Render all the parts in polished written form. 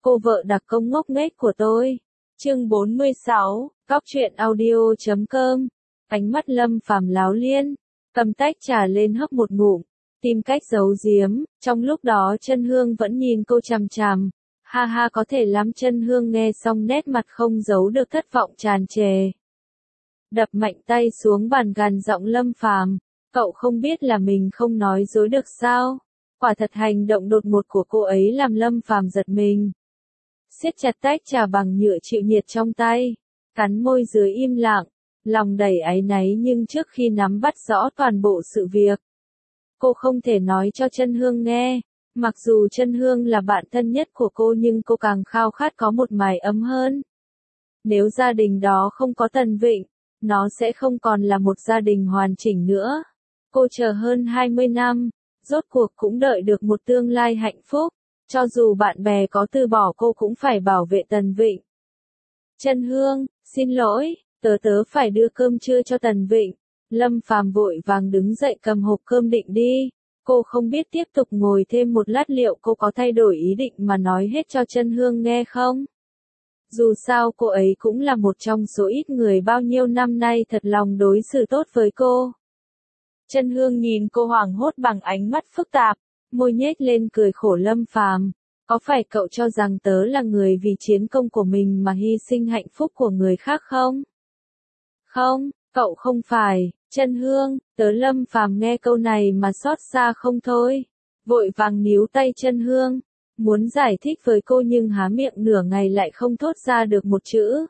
cô vợ đặc công ngốc nghếch của tôi. Chương 46, Cóc truyện audio.com. Ánh mắt Lâm Phàm láo liên, cầm tách trà lên hấp một ngụm, tìm cách giấu giếm, trong lúc đó Chân Hương vẫn nhìn cô chằm chằm. Ha ha, có thể lắm. Chân Hương nghe xong nét mặt không giấu được thất vọng tràn trề. Đập mạnh tay xuống bàn gằn giọng Lâm Phàm, cậu không biết là mình không nói dối được sao? Quả thật hành động đột ngột của cô ấy làm Lâm Phàm giật mình. Siết chặt tách trà bằng nhựa chịu nhiệt trong tay, cắn môi dưới im lặng, lòng đầy áy náy nhưng trước khi nắm bắt rõ toàn bộ sự việc, cô không thể nói cho Chân Hương nghe. Mặc dù Chân Hương là bạn thân nhất của cô nhưng cô càng khao khát có một mái ấm hơn. Nếu gia đình đó không có Tần Vịnh, nó sẽ không còn là một gia đình hoàn chỉnh nữa. Cô chờ hơn 20 năm, rốt cuộc cũng đợi được một tương lai hạnh phúc. Cho dù bạn bè có từ bỏ cô cũng phải bảo vệ Tần Vịnh. Chân Hương, xin lỗi, tớ phải đưa cơm trưa cho Tần Vịnh. Lâm Phàm vội vàng đứng dậy cầm hộp cơm định đi. Cô không biết tiếp tục ngồi thêm một lát liệu cô có thay đổi ý định mà nói hết cho Chân Hương nghe không? Dù sao cô ấy cũng là một trong số ít người bao nhiêu năm nay thật lòng đối xử tốt với cô. Chân Hương nhìn cô hoảng hốt bằng ánh mắt phức tạp, môi nhếch lên cười khổ. Lâm Phàm, có phải cậu cho rằng tớ là người vì chiến công của mình mà hy sinh hạnh phúc của người khác không? Không, cậu không phải. Chân Hương, Lâm Phàm nghe câu này mà xót xa không thôi. Vội vàng níu tay Chân Hương, muốn giải thích với cô nhưng há miệng nửa ngày lại không thốt ra được một chữ.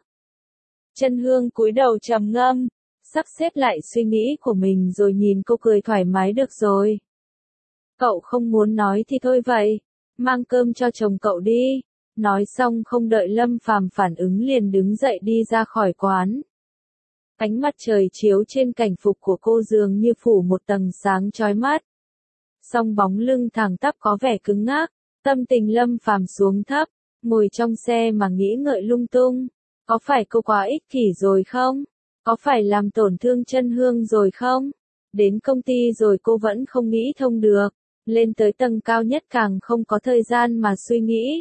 Chân Hương cúi đầu trầm ngâm, sắp xếp lại suy nghĩ của mình rồi nhìn cô cười thoải mái. Được rồi. Cậu không muốn nói thì thôi vậy, mang cơm cho chồng cậu đi. Nói xong không đợi Lâm Phàm phản ứng liền đứng dậy đi ra khỏi quán. Ánh mặt trời chiếu trên cảnh phục của cô dường như phủ một tầng sáng chói mắt. Song bóng lưng thẳng tắp có vẻ cứng ngắc, tâm tình Lâm Phàm xuống thấp, ngồi trong xe mà nghĩ ngợi lung tung. Có phải cô quá ích kỷ rồi không? Có phải làm tổn thương Chân Hương rồi không? Đến công ty rồi cô vẫn không nghĩ thông được, lên tới tầng cao nhất càng không có thời gian mà suy nghĩ.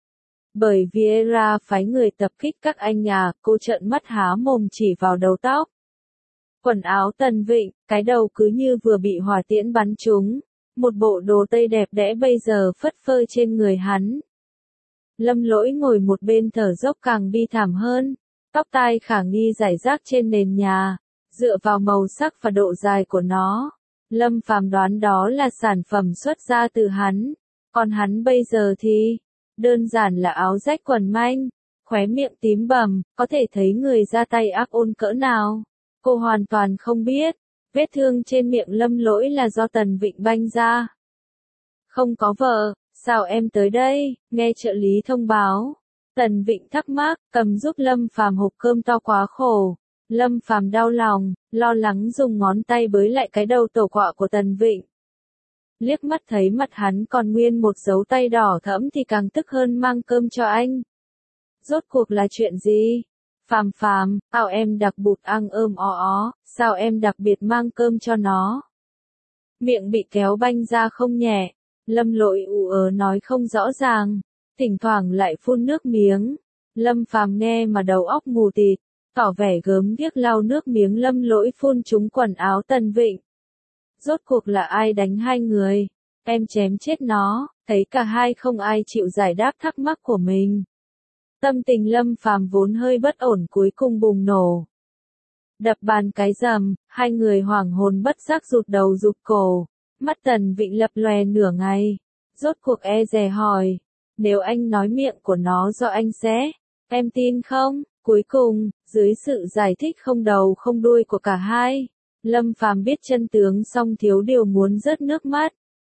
Bởi Viera phái người tập kích các anh nhà, cô trợn mắt há mồm chỉ vào đầu tóc. Quần áo Tần Vịnh, cái đầu cứ như vừa bị hỏa tiễn bắn trúng. Một bộ đồ tây đẹp đẽ bây giờ phất phơ trên người hắn. Lâm Lỗi ngồi một bên thở dốc càng bi thảm hơn. Tóc tai khả nghi rải rác trên nền nhà, dựa vào màu sắc và độ dài của nó. Lâm Phàm đoán đó là sản phẩm xuất ra từ hắn. Còn hắn bây giờ thì đơn giản là áo rách quần manh, khóe miệng tím bầm, có thể thấy người ra tay ác ôn cỡ nào. Cô hoàn toàn không biết, vết thương trên miệng Lâm Lỗi là do Tần Vịnh banh ra. Không có vợ, sao em tới đây? Nghe trợ lý thông báo. Tần Vịnh thắc mắc, cầm giúp Lâm Phàm hộp cơm to quá khổ. Lâm Phàm đau lòng, lo lắng dùng ngón tay bới lại cái đầu tổ quạ của Tần Vịnh. Liếc mắt thấy mặt hắn còn nguyên một dấu tay đỏ thẫm thì càng tức hơn. Mang cơm cho anh. Rốt cuộc là chuyện gì? Phàm, sao em đặc bụt ăn ó, sao em đặc biệt mang cơm cho nó? Miệng bị kéo banh ra không nhẹ, Lâm Lỗi ù nói không rõ ràng, thỉnh thoảng lại phun nước miếng. Lâm Phàm nghe mà đầu óc mù tịt, tỏ vẻ gớm ghiếc lau nước miếng Lâm Lỗi phun trúng quần áo Tần Vịnh. Rốt cuộc là ai đánh hai người? Em chém chết nó. Thấy cả hai không ai chịu giải đáp thắc mắc của mình. Tâm tình Lâm Phàm vốn hơi bất ổn cuối cùng bùng nổ. Đập bàn cái rầm, hai người hoảng hồn bất giác rụt đầu rụt cổ. Mắt Tần Vịnh lập lòe nửa ngày. Rốt cuộc e dè hỏi. Nếu anh nói miệng của nó do anh xé, em tin không? Cuối cùng, dưới sự giải thích không đầu không đuôi của cả hai, Lâm Phàm biết chân tướng xong thiếu điều muốn rớt nước mắt.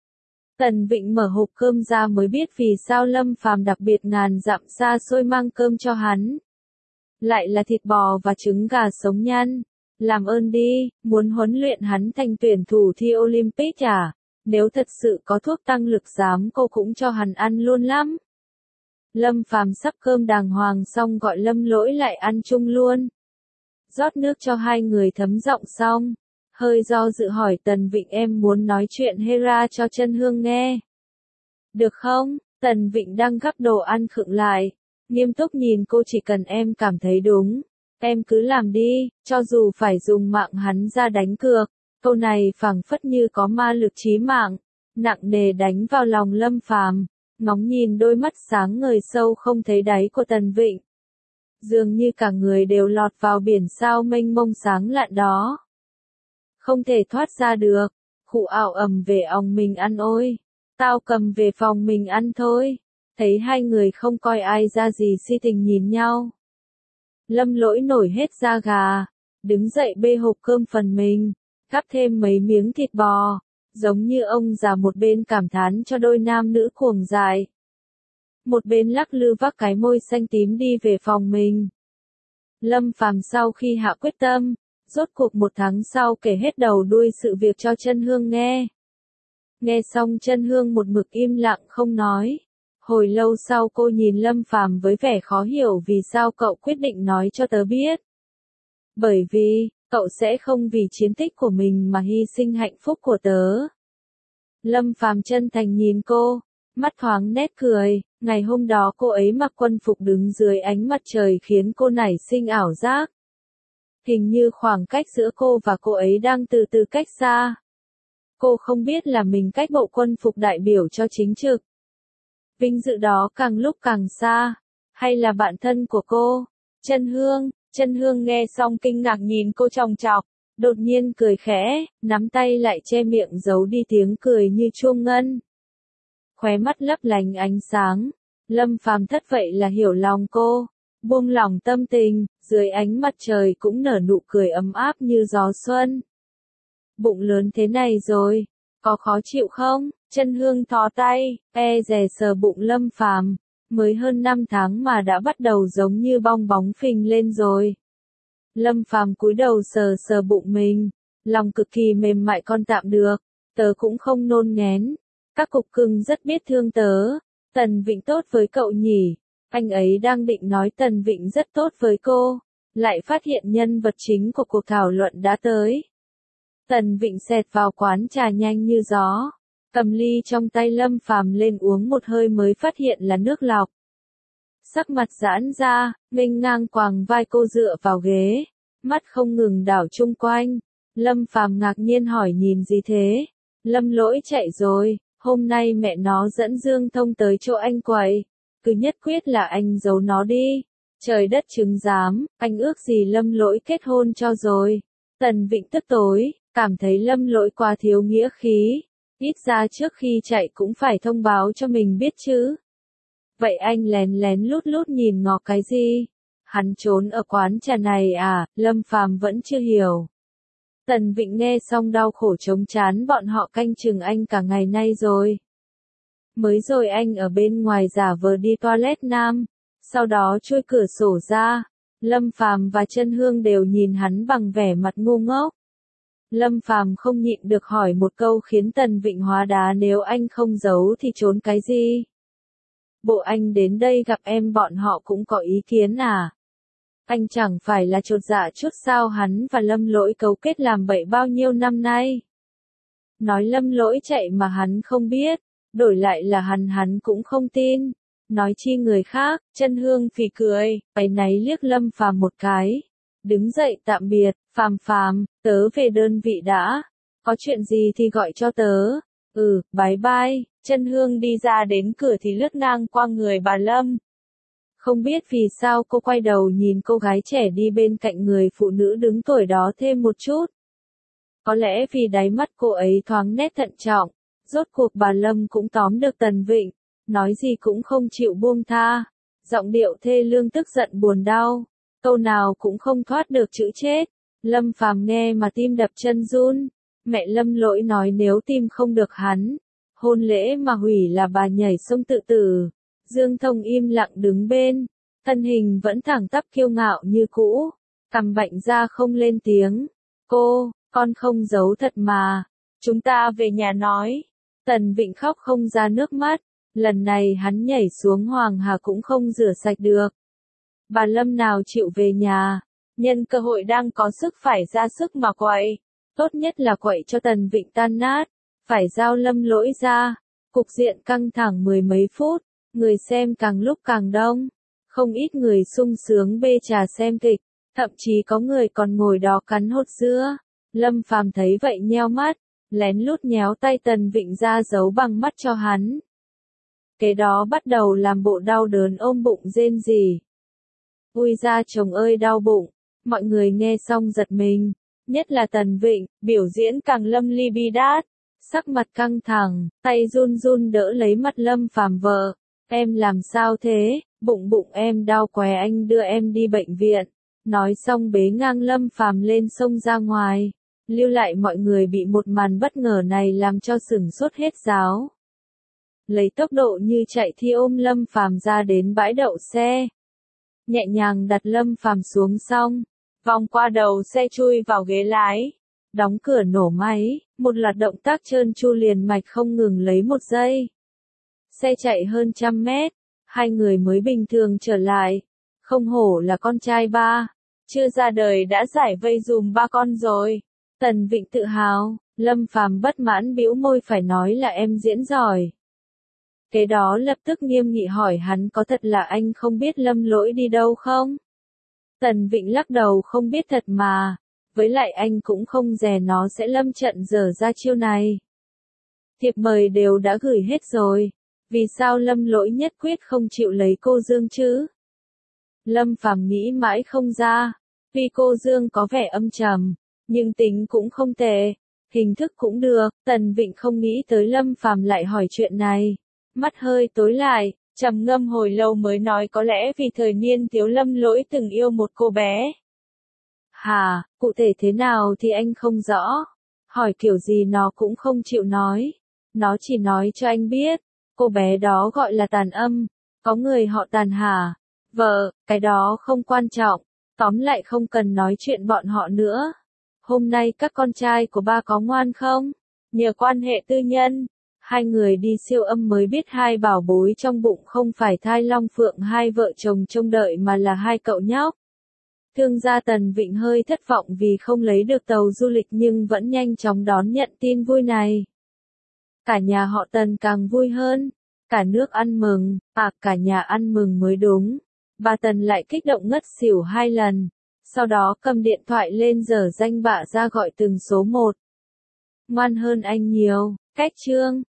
Tần Vịnh mở hộp cơm ra mới biết vì sao Lâm Phàm đặc biệt ngàn dặm xa xôi mang cơm cho hắn. Lại là thịt bò và trứng gà sống nhăn. Làm ơn đi, muốn huấn luyện hắn thành tuyển thủ thi Olympic à? Nếu thật sự có thuốc tăng lực dám cô cũng cho hắn ăn luôn lắm. Lâm Phàm sắp cơm đàng hoàng xong gọi Lâm Lỗi lại ăn chung luôn. Rót nước cho hai người thấm giọng xong, hơi do dự hỏi Tần Vịnh em muốn nói chuyện Hera cho Chân Hương nghe. Được không? Tần Vịnh đang gắp đồ ăn khựng lại, nghiêm túc nhìn cô, chỉ cần em cảm thấy đúng, em cứ làm đi, cho dù phải dùng mạng hắn ra đánh cược. Câu này phảng phất như có ma lực chí mạng, nặng nề đánh vào lòng Lâm Phàm, ngóng nhìn đôi mắt sáng ngời sâu không thấy đáy của Tần Vịnh. Dường như cả người đều lọt vào biển sao mênh mông sáng lạn đó. Không thể thoát ra được, khụ ảo ầm về òng mình ăn ôi. Tao cầm về phòng mình ăn thôi. Thấy hai người không coi ai ra gì si tình nhìn nhau. Lâm Lỗi nổi hết da gà, đứng dậy bê hộp cơm phần mình, gắp thêm mấy miếng thịt bò, giống như ông già một bên cảm thán cho đôi nam nữ cuồng dại. Một bên lắc lư vác cái môi xanh tím đi về phòng mình. Lâm Phàm sau khi hạ quyết tâm, rốt cuộc 1 tháng sau kể hết đầu đuôi sự việc cho Chân Hương nghe. Nghe xong Chân Hương một mực im lặng không nói. Hồi lâu sau cô nhìn Lâm Phàm với vẻ khó hiểu, vì sao cậu quyết định nói cho tớ biết. Bởi vì, cậu sẽ không vì chiến tích của mình mà hy sinh hạnh phúc của tớ. Lâm Phàm chân thành nhìn cô, mắt thoáng nét cười. Ngày hôm đó cô ấy mặc quân phục đứng dưới ánh mặt trời khiến cô nảy sinh ảo giác. Hình như khoảng cách giữa cô và cô ấy đang từ từ cách xa. Cô không biết là mình cách bộ quân phục đại biểu cho chính trực. Vinh dự đó càng lúc càng xa, hay là bạn thân của cô, Chân Hương nghe xong kinh ngạc nhìn cô chòng chọc, đột nhiên cười khẽ, nắm tay lại che miệng giấu đi tiếng cười như chuông ngân. Khóe mắt lấp lánh ánh sáng, Lâm Phàm thất vậy là hiểu lòng cô, buông lỏng tâm tình, dưới ánh mặt trời cũng nở nụ cười ấm áp như gió xuân. Bụng lớn thế này rồi, có khó chịu không? Chân Hương thò tay, dè sờ bụng Lâm Phàm, mới hơn 5 tháng mà đã bắt đầu giống như bong bóng phình lên rồi. Lâm Phàm cúi đầu sờ sờ bụng mình, lòng cực kỳ mềm mại, con tạm được, tớ cũng không nôn nghén. Các cục cưng rất biết thương tớ. Tần Vịnh tốt với cậu nhỉ? Anh ấy đang định nói Tần Vịnh rất tốt với cô, lại phát hiện nhân vật chính của cuộc thảo luận đã tới. Tần Vịnh xẹt vào quán trà nhanh như gió, cầm ly trong tay Lâm Phàm lên uống một hơi mới phát hiện là nước lọc. Sắc mặt giãn ra, nghênh ngang quàng vai cô dựa vào ghế, mắt không ngừng đảo chung quanh. Lâm Phàm ngạc nhiên hỏi nhìn gì thế? Lâm Lỗi chạy rồi, hôm nay mẹ nó dẫn Dương Thông tới chỗ anh quậy, cứ nhất quyết là anh giấu nó đi. Trời đất chứng giám, anh ước gì Lâm Lỗi kết hôn cho rồi. Tần Vịnh tức tối, cảm thấy Lâm Lỗi quá thiếu nghĩa khí, ít ra trước khi chạy cũng phải thông báo cho mình biết chứ. Vậy anh lén lén lút lút nhìn ngó cái gì? Hắn trốn ở quán trà này à? Lâm Phàm vẫn chưa hiểu. Tần Vịnh nghe xong đau khổ chống trán, bọn họ canh chừng anh cả ngày nay rồi. Mới rồi anh ở bên ngoài giả vờ đi toilet nam, sau đó chui cửa sổ ra. Lâm Phàm và Chân Hương đều nhìn hắn bằng vẻ mặt ngu ngốc. Lâm Phàm không nhịn được hỏi một câu khiến Tần Vịnh hóa đá, nếu anh không giấu thì trốn cái gì? Bộ anh đến đây gặp em bọn họ cũng có ý kiến à? Anh chẳng phải là chột dạ chút sao? Hắn và Lâm Lỗi cấu kết làm bậy bao nhiêu năm nay? Nói Lâm Lỗi chạy mà hắn không biết, đổi lại là hắn cũng không tin. Nói chi người khác. Chân Hương phì cười, áy náy liếc Lâm Phàm một cái. Đứng dậy tạm biệt, Phàm, tớ về đơn vị đã. Có chuyện gì thì gọi cho tớ. Bye bye. Chân Hương đi ra đến cửa thì lướt ngang qua người bà Lâm. Không biết vì sao cô quay đầu nhìn cô gái trẻ đi bên cạnh người phụ nữ đứng tuổi đó thêm một chút. Có lẽ vì đáy mắt cô ấy thoáng nét thận trọng, rốt cuộc bà Lâm cũng tóm được Tần Vịnh, nói gì cũng không chịu buông tha. Giọng điệu thê lương tức giận buồn đau, câu nào cũng không thoát được chữ chết. Lâm Phàm nghe mà tim đập chân run. Mẹ Lâm Lỗi nói nếu tìm không được hắn, hôn lễ mà hủy là bà nhảy sông tự tử. Dương Thông im lặng đứng bên, thân hình vẫn thẳng tắp kiêu ngạo như cũ, cằm bệnh ra không lên tiếng. Con không giấu thật mà, chúng ta về nhà nói. Tần Vịnh khóc không ra nước mắt, lần này hắn nhảy xuống Hoàng Hà cũng không rửa sạch được. Bà Lâm nào chịu về nhà, nhân cơ hội đang có sức phải ra sức mà quậy, tốt nhất là quậy cho Tần Vịnh tan nát, phải giao Lâm Lỗi ra. Cục diện căng thẳng 10 mấy phút, Người xem càng lúc càng đông. Không ít người sung sướng bê trà xem kịch, thậm chí có người còn ngồi đó cắn hột dưa. Lâm Phàm thấy vậy nheo mắt, lén lút nhéo tay Tần Vịnh ra giấu bằng mắt cho hắn. Kế đó bắt đầu làm bộ đau đớn ôm bụng rên rỉ. Ui da chồng ơi đau bụng, mọi người nghe xong giật mình, nhất là Tần Vịnh, biểu diễn càng lâm ly bi đát, sắc mặt căng thẳng, tay run run đỡ lấy mặt Lâm Phàm vợ. Em làm sao thế, bụng em đau quá anh đưa em đi bệnh viện. Nói xong bế ngang Lâm Phàm lên xông ra ngoài, lưu lại mọi người bị một màn bất ngờ này làm cho sửng sốt hết giáo. Lấy tốc độ như chạy thi ôm Lâm Phàm ra đến bãi đậu xe. Nhẹ nhàng đặt Lâm Phàm xuống xong, vòng qua đầu xe chui vào ghế lái, đóng cửa nổ máy, một loạt động tác trơn tru liền mạch không ngừng lấy một giây. Xe chạy hơn 100 mét, hai người mới bình thường trở lại. Không hổ là con trai ba, chưa ra đời đã giải vây dùm ba con rồi. Tần Vịnh tự hào, Lâm Phàm bất mãn bĩu môi phải nói là em diễn giỏi. Kế đó lập tức nghiêm nghị hỏi hắn có thật là anh không biết Lâm Lỗi đi đâu không? Tần Vịnh lắc đầu không biết thật mà, với lại anh cũng không dè nó sẽ lâm trận dở ra chiêu này. Thiệp mời đều đã gửi hết rồi, vì sao Lâm Lỗi nhất quyết không chịu lấy cô Dương chứ? Lâm Phàm nghĩ mãi không ra, vì cô Dương có vẻ âm trầm, nhưng tính cũng không tệ, hình thức cũng được. Tần Vịnh không nghĩ tới Lâm Phàm lại hỏi chuyện này, mắt hơi tối lại, trầm ngâm hồi lâu mới nói có lẽ vì thời niên thiếu Lâm Lỗi từng yêu một cô bé. Hà, cụ thể thế nào thì anh không rõ, hỏi kiểu gì nó cũng không chịu nói, nó chỉ nói cho anh biết, cô bé đó gọi là Tàn Âm, có người họ Tàn hả? Vợ, cái đó không quan trọng, tóm lại không cần nói chuyện bọn họ nữa. Hôm nay các con trai của ba có ngoan không? Nhờ quan hệ tư nhân, hai người đi siêu âm mới biết hai bảo bối trong bụng không phải thai long phượng hai vợ chồng trông đợi mà là hai cậu nhóc. Thương gia Tần Vịnh hơi thất vọng vì không lấy được tàu du lịch nhưng vẫn nhanh chóng đón nhận tin vui này. Cả nhà họ Tần càng vui hơn, cả nước ăn mừng, cả nhà ăn mừng mới đúng. Bà Tần lại kích động ngất xỉu 2 lần, sau đó cầm điện thoại lên dở danh bạ ra gọi từng số một. Ngoan hơn anh nhiều, cách trương.